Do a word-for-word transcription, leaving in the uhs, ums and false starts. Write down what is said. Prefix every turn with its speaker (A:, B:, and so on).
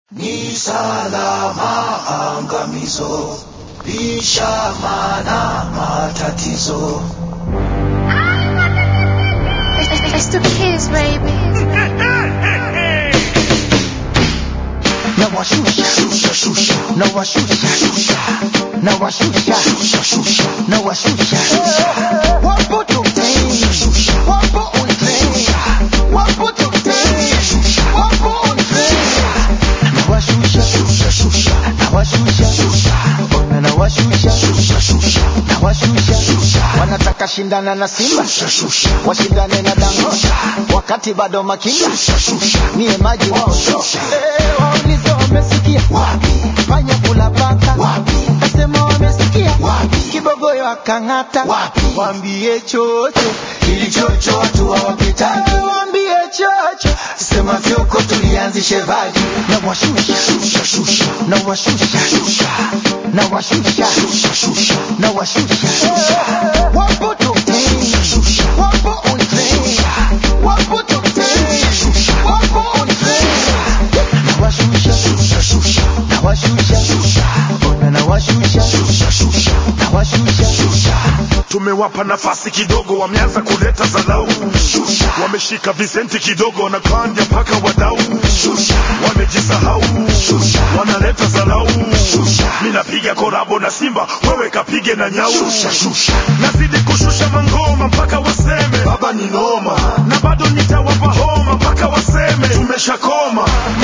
A: Ni salama angamizo, bishamana matatizo.
B: It's the kids, baby.
A: Now I shusha, shusha, shusha. Now I shusha, shusha. Now I shusha, shusha, shusha. Now I shusha, shusha. Wapo tokten, shusha. Wapo on train. Wapo tokten, shusha. Wapo on train. Now I shusha, shusha, shusha. Now I shusha, shusha. Ona now I shusha, shusha, shusha. Now I shusha, shusha. Wanataka shindana na Simba, shusha, shusha. Washindane na Dangote, wakati bado makinda, shusha, shusha. Niye maji wao, shusha. Eh, waulize wamesikia wapi? Fanya kula paka wapi? Kasema wamesikia wapi? Kibogoyo akangata wapi? Wambie chocho, ili chocho watu hawapitaki. Wambie chocho, sema fyoko tulianzishe vaji. Na washusha, shusha, shusha. Na washusha, shusha. Na washusha, shusha, shusha. Na washusha, shusha. Wapo tokten, shusha. Wapo on train. Wapo tokten, shusha. Wapo on train. Na washusha, shusha, shusha. Na washusha, shusha. Ona na washusha, shusha, shusha. Na washusha, shusha.
C: Tumewapa nafasi kidogo, wameanza kuleta zalau. Shusha. Wameshika visenti kidogo, wanakanja mpaka wadau. Shusha. Wamejisahau. Shusha. Wanaleta zalau. Shusha. Mina piga korabo na Simba, wewe kapige na Nyau. Shusha, shusha. Nazidi kushusha mangoma mpaka waseme baba ni noma, na bado nitawapa homa mpaka waseme tumeshakoma.